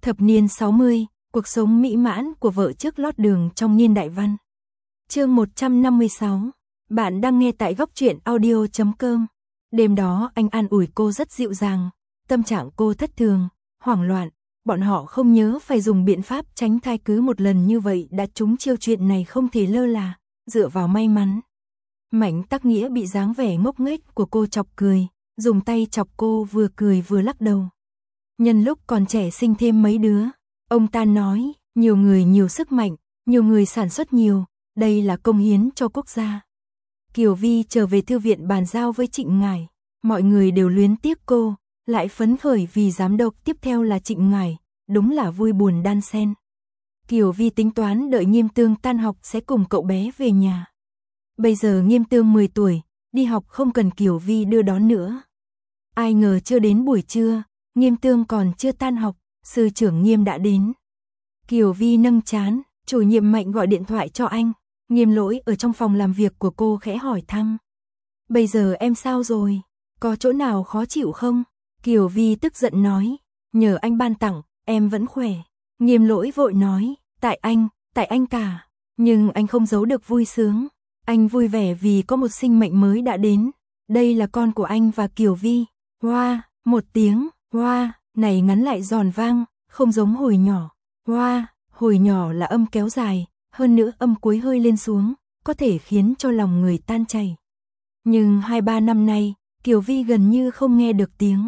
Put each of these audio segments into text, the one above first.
Thập niên 60, cuộc sống mỹ mãn của vợ trước lót đường trong niên đại văn. Chương 156. Bạn đang nghe tại góc truyện audio.com. Đêm đó anh an ủi cô rất dịu dàng, tâm trạng cô thất thường, hoảng loạn, bọn họ không nhớ phải dùng biện pháp tránh thai cứ một lần như vậy đã trúng chiêu, chuyện này không thể lơ là, dựa vào may mắn. Mạnh Tắc Nghĩa bị dáng vẻ ngốc nghếch của cô chọc cười, dùng tay chọc cô vừa cười vừa lắc đầu. Nhân lúc còn trẻ sinh thêm mấy đứa, ông ta nói, nhiều người nhiều sức mạnh, nhiều người sản xuất nhiều, đây là công hiến cho quốc gia. Kiều Vi trở về thư viện bàn giao với Trịnh Ngải, mọi người đều luyến tiếc cô, lại phấn khởi vì giám đốc tiếp theo là Trịnh Ngải, đúng là vui buồn đan xen. Kiều Vi tính toán đợi Nghiêm Tương tan học sẽ cùng cậu bé về nhà. Bây giờ Nghiêm Tương 10 tuổi, đi học không cần Kiều Vi đưa đón nữa. Ai ngờ chưa đến buổi trưa, Nghiêm Tương còn chưa tan học, sư trưởng Nghiêm đã đến. Kiều Vi nâng trán, chủ nhiệm Mạnh gọi điện thoại cho anh. Nghiêm Lỗi ở trong phòng làm việc của cô khẽ hỏi thăm. Bây giờ em sao rồi? Có chỗ nào khó chịu không? Kiều Vi tức giận nói. Nhờ anh ban tặng, em vẫn khỏe. Nghiêm Lỗi vội nói. Tại anh cả. Nhưng anh không giấu được vui sướng. Anh vui vẻ vì có một sinh mệnh mới đã đến. Đây là con của anh và Kiều Vi. Hoa, một tiếng, hoa, này ngắn lại giòn vang, không giống hồi nhỏ. Hoa, hồi nhỏ là âm kéo dài, hơn nữa âm cuối hơi lên xuống, có thể khiến cho lòng người tan chảy. Nhưng 2-3 năm nay, Kiều Vi gần như không nghe được tiếng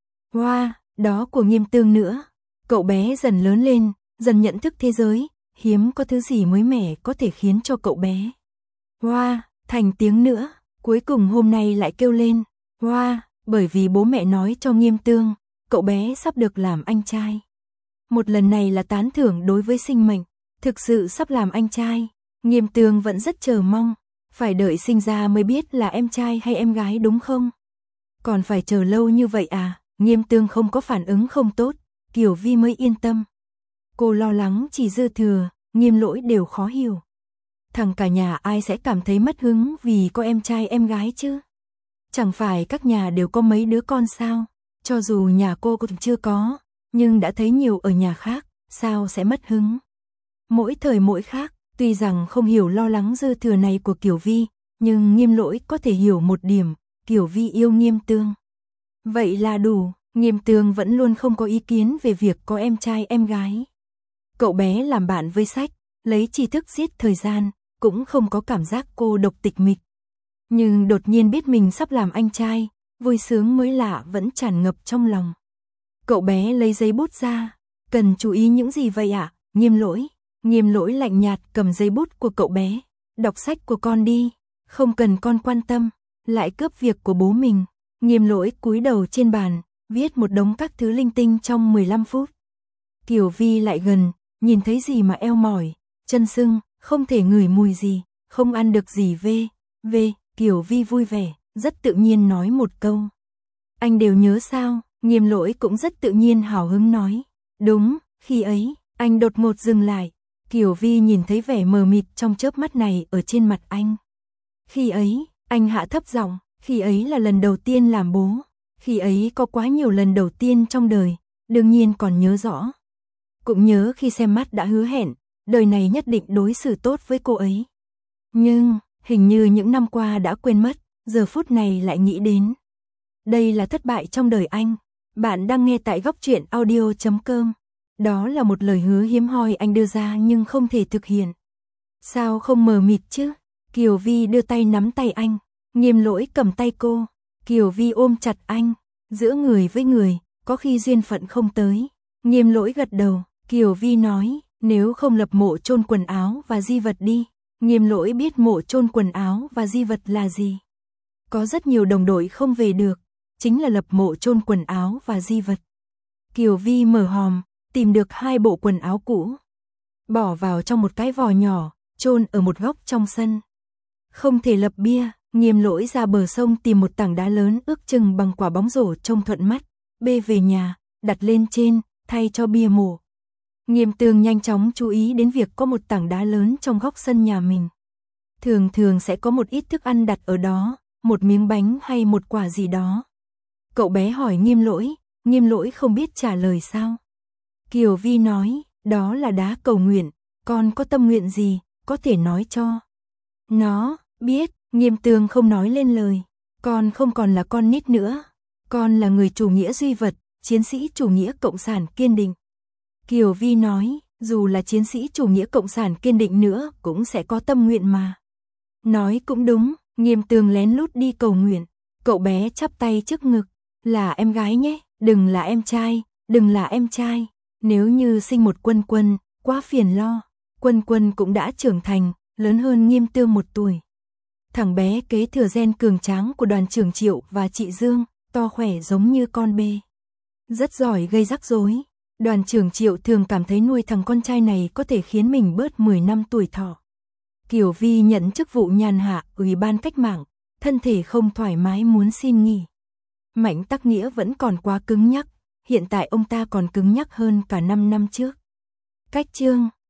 hoa đó của Nghiêm Tương nữa. Cậu bé dần lớn lên, dần nhận thức thế giới, hiếm có thứ gì mới mẻ có thể khiến cho cậu bé hoa thành tiếng nữa. Cuối cùng hôm nay lại kêu lên hoa, bởi vì bố mẹ nói cho Nghiêm Tương, cậu bé sắp được làm anh trai. Một lần này là tán thưởng đối với sinh mệnh, thực sự sắp làm anh trai. Nghiêm Tương vẫn rất chờ mong, phải đợi sinh ra mới biết là em trai hay em gái đúng không? Còn phải chờ lâu như vậy à? Nghiêm Tương không có phản ứng không tốt, Kiều Vi mới yên tâm. Cô lo lắng chỉ dư thừa, Nghiêm Lỗi đều khó hiểu. Thằng cả nhà ai sẽ cảm thấy mất hứng vì có em trai em gái chứ? Chẳng phải các nhà đều có mấy đứa con sao? Cho dù nhà cô cũng chưa có, nhưng đã thấy nhiều ở nhà khác, sao sẽ mất hứng? Mỗi thời mỗi khác, tuy rằng không hiểu lo lắng dư thừa này của Kiều Vi, nhưng Nghiêm Lỗi có thể hiểu một điểm, Kiều Vi yêu Nghiêm Tương. Vậy là đủ, Nghiêm Tương vẫn luôn không có ý kiến về việc có em trai em gái. Cậu bé làm bạn với sách, lấy tri thức giết thời gian, cũng không có cảm giác cô độc tịch mịch. Nhưng đột nhiên biết mình sắp làm anh trai, vui sướng mới lạ vẫn tràn ngập trong lòng. Cậu bé lấy giấy bút ra, cần chú ý những gì vậy ạ? Nghiêm Lỗi lạnh nhạt cầm giấy bút của cậu bé, đọc sách của con đi, không cần con quan tâm, lại cướp việc của bố mình. Nghiêm Lỗi cúi đầu trên bàn, viết một đống các thứ linh tinh trong 15 phút. Kiều Vi lại gần, nhìn thấy gì mà eo mỏi, chân sưng, không thể ngửi mùi gì, không ăn được gì về. Kiều Vi vui vẻ, rất tự nhiên nói một câu. Anh đều nhớ sao? Nghiêm Lỗi cũng rất tự nhiên hào hứng nói. Đúng, khi ấy, anh đột ngột dừng lại. Kiều Vi nhìn thấy vẻ mờ mịt trong chớp mắt này ở trên mặt anh. Khi ấy, anh hạ thấp giọng, khi ấy là lần đầu tiên làm bố. Khi ấy có quá nhiều lần đầu tiên trong đời, đương nhiên còn nhớ rõ. Cũng nhớ khi xem mắt đã hứa hẹn, đời này nhất định đối xử tốt với cô ấy. Nhưng, hình như những năm qua đã quên mất, giờ phút này lại nghĩ đến. Đây là thất bại trong đời anh. Bạn đang nghe tại góc truyện audio.com. Đó là một lời hứa hiếm hoi anh đưa ra nhưng không thể thực hiện. Sao không mờ mịt chứ? Kiều Vi đưa tay nắm tay anh, Nghiêm Lỗi cầm tay cô. Kiều Vi ôm chặt anh, giữa người với người, có khi duyên phận không tới. Nghiêm Lỗi gật đầu, Kiều Vi nói, nếu không lập mộ chôn quần áo và di vật đi. Nghiêm Lỗi biết mộ chôn quần áo và di vật là gì. Có rất nhiều đồng đội không về được, chính là lập mộ chôn quần áo và di vật. Kiều Vi mở hòm, tìm được 2 bộ quần áo cũ, bỏ vào trong một cái vò nhỏ, chôn ở một góc trong sân. Không thể lập bia, Nghiêm Lỗi ra bờ sông tìm một tảng đá lớn ước chừng bằng quả bóng rổ trông thuận mắt, bê về nhà, đặt lên trên, thay cho bia mộ. Nghiêm Tương nhanh chóng chú ý đến việc có một tảng đá lớn trong góc sân nhà mình. Thường sẽ có một ít thức ăn đặt ở đó, một miếng bánh hay một quả gì đó. Cậu bé hỏi Nghiêm Lỗi không biết trả lời sao. Kiều Vi nói, đó là đá cầu nguyện, con có tâm nguyện gì, có thể nói cho nó biết. Nghiêm Tường không nói lên lời, con không còn là con nít nữa, con là người chủ nghĩa duy vật, chiến sĩ chủ nghĩa cộng sản kiên định. Kiều Vi nói, dù là chiến sĩ chủ nghĩa cộng sản kiên định nữa cũng sẽ có tâm nguyện mà. Nói cũng đúng, Nghiêm Tường lén lút đi cầu nguyện. Cậu bé chắp tay trước ngực, là em gái nhé, đừng là em trai, đừng là em trai. Nếu như sinh một Quân Quân, quá phiền lo. Quân Quân cũng đã trưởng thành, lớn hơn Nghiêm Tường 1 tuổi. Thằng bé kế thừa gen cường tráng của đoàn trưởng Triệu và chị Dương, to khỏe giống như con bê. Rất giỏi gây rắc rối. Đoàn trưởng Triệu thường cảm thấy nuôi thằng con trai này có thể khiến mình bớt 10 năm tuổi thọ. Kiều Vi nhận chức vụ nhàn hạ Ủy ban Cách mạng, thân thể không thoải mái muốn xin nghỉ. Mạnh Tắc Nghĩa vẫn còn quá cứng nhắc, hiện tại ông ta còn cứng nhắc hơn cả 5 năm trước. Cách chương